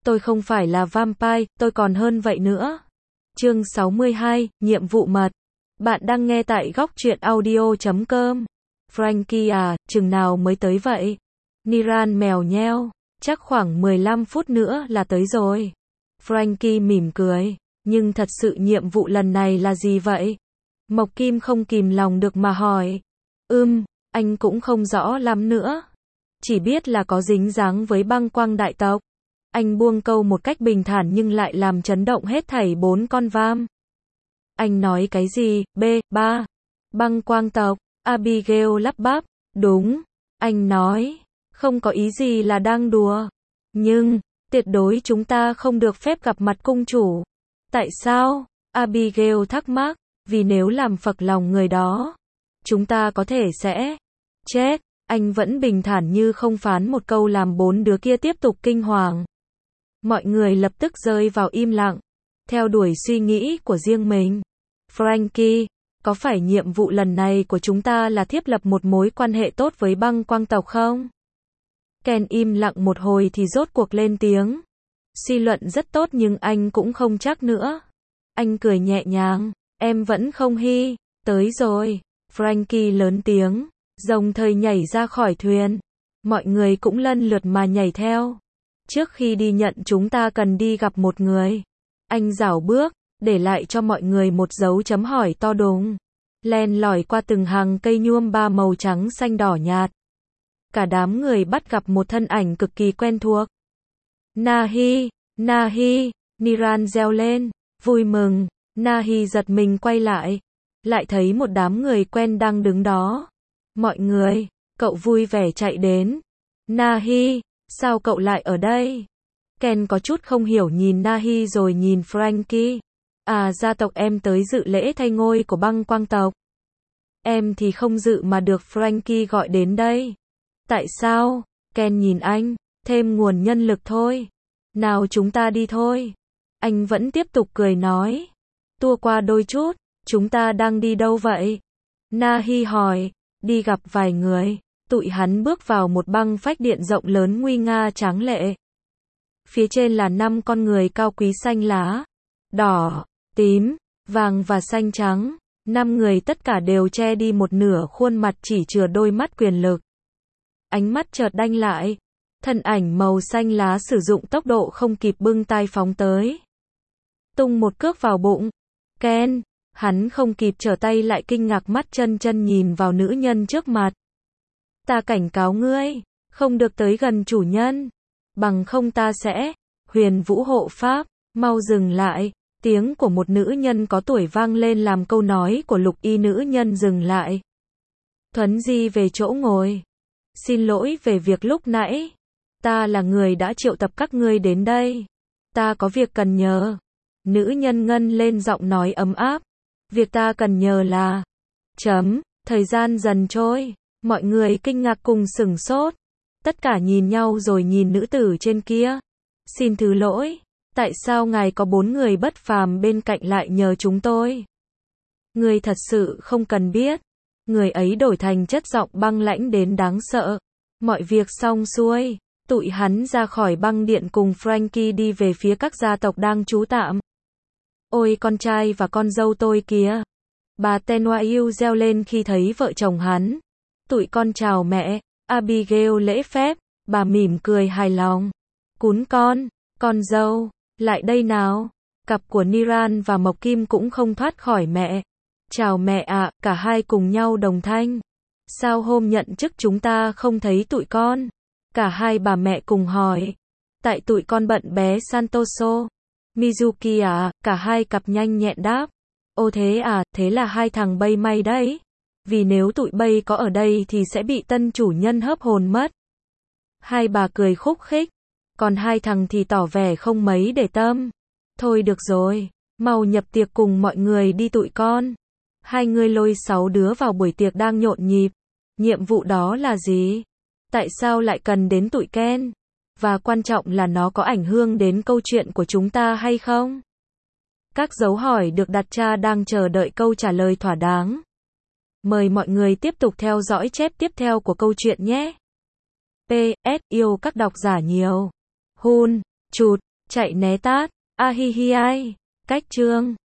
Tôi không phải là vampire, tôi còn hơn vậy nữa. Chương 62, nhiệm vụ mật. Bạn đang nghe tại góc truyện audio.com. Frankie à, chừng nào mới tới vậy? Niran mèo nheo. Chắc khoảng 15 phút nữa là tới rồi. Frankie mỉm cười. Nhưng thật sự nhiệm vụ lần này là gì vậy? Mộc Kim không kìm lòng được mà hỏi. Anh cũng không rõ lắm nữa. Chỉ biết là có dính dáng với băng quang đại tộc. Anh buông câu một cách bình thản nhưng lại làm chấn động hết thảy 4 con vam. Anh nói cái gì? B3. Băng quang tộc. Abigail lắp bắp. Đúng. Anh nói. Không có ý gì là đang đùa. Nhưng, tuyệt đối chúng ta không được phép gặp mặt cung chủ. Tại sao? Abigail thắc mắc. Vì nếu làm phật lòng người đó, chúng ta có thể sẽ chết. Anh vẫn bình thản như không phán một câu làm 4 đứa kia tiếp tục kinh hoàng. Mọi người lập tức rơi vào im lặng, theo đuổi suy nghĩ của riêng mình. Frankie, có phải nhiệm vụ lần này của chúng ta là thiết lập một mối quan hệ tốt với băng quang tộc không? Ken im lặng một hồi thì rốt cuộc lên tiếng. Suy luận rất tốt nhưng anh cũng không chắc nữa. Anh cười nhẹ nhàng. Em vẫn không tới rồi. Frankie lớn tiếng, đồng thời nhảy ra khỏi thuyền. Mọi người cũng lân lượt mà nhảy theo. Trước khi đi nhận chúng ta cần đi gặp một người. Anh rảo bước, để lại cho mọi người một dấu chấm hỏi to đùng. Len lỏi qua từng hàng cây nhuôm ba màu trắng xanh đỏ nhạt. Cả đám người bắt gặp một thân ảnh cực kỳ quen thuộc. Nahi, Niran reo lên, vui mừng. Nahi giật mình quay lại thấy một đám người quen đang đứng đó. Mọi người, cậu vui vẻ chạy đến. Nahi, sao cậu lại ở đây? Ken có chút không hiểu nhìn Nahi rồi nhìn Frankie. À, gia tộc em tới dự lễ thay ngôi của băng quang tộc. Em thì không dự mà được Frankie gọi đến đây. Tại sao? Ken nhìn anh, thêm nguồn nhân lực thôi. Nào chúng ta đi thôi. Anh vẫn tiếp tục cười nói. Tua qua đôi chút, chúng ta đang đi đâu vậy? Nahi hỏi, đi gặp vài người. Tụi hắn bước vào một băng phách điện rộng lớn nguy nga tráng lệ. Phía trên là 5 con người cao quý xanh lá, đỏ, tím, vàng và xanh trắng. 5 người tất cả đều che đi một nửa khuôn mặt chỉ chừa đôi mắt quyền lực. Ánh mắt chợt đanh lại. Thân ảnh màu xanh lá sử dụng tốc độ không kịp bưng tay phóng tới. Tung một cước vào bụng. Ken, hắn không kịp trở tay lại kinh ngạc mắt chân nhìn vào nữ nhân trước mặt. Ta cảnh cáo ngươi, không được tới gần chủ nhân, bằng không ta sẽ, Huyền Vũ hộ pháp, mau dừng lại. Tiếng của một nữ nhân có tuổi vang lên làm câu nói của lục y nữ nhân dừng lại. Thuấn di về chỗ ngồi. Xin lỗi về việc lúc nãy. Ta là người đã triệu tập các ngươi đến đây. Ta có việc cần nhờ. Nữ nhân ngân lên giọng nói ấm áp. Việc ta cần nhờ là... Thời gian dần trôi. Mọi người kinh ngạc cùng sửng sốt. Tất cả nhìn nhau rồi nhìn nữ tử trên kia. Xin thứ lỗi. Tại sao ngài có 4 người bất phàm bên cạnh lại nhờ chúng tôi? Người thật sự không cần biết. Người ấy đổi thành chất giọng băng lãnh đến đáng sợ. Mọi việc xong xuôi. Tụi hắn ra khỏi băng điện cùng Frankie đi về phía các gia tộc đang trú tạm. Ôi con trai và con dâu tôi kìa. Bà Tenwayu reo lên khi thấy vợ chồng hắn. Tụi con chào mẹ. Abigail lễ phép. Bà mỉm cười hài lòng. Cún con dâu, lại đây nào. Cặp của Niran và Mộc Kim cũng không thoát khỏi mẹ. Chào mẹ ạ, cả hai cùng nhau đồng thanh. Sao hôm nhận chức chúng ta không thấy tụi con? Cả hai bà mẹ cùng hỏi. Tại tụi con bận bé Santoso. Mizuki à, cả hai cặp nhanh nhẹn đáp. Ô thế à, thế là hai thằng bay may đấy. Vì nếu tụi bay có ở đây thì sẽ bị tân chủ nhân hớp hồn mất. Hai bà cười khúc khích. Còn hai thằng thì tỏ vẻ không mấy để tâm. Thôi được rồi, mau nhập tiệc cùng mọi người đi tụi con. Hai người lôi 6 đứa vào buổi tiệc đang nhộn nhịp. Nhiệm vụ đó là gì? Tại sao lại cần đến tụi Ken? Và quan trọng là nó có ảnh hưởng đến câu chuyện của chúng ta hay không? Các dấu hỏi được đặt ra đang chờ đợi câu trả lời thỏa đáng. Mời mọi người tiếp tục theo dõi chép tiếp theo của câu chuyện nhé. PS, yêu các độc giả nhiều. Hun, chụt. Chạy né tát. A hi hi ai. Cách chương.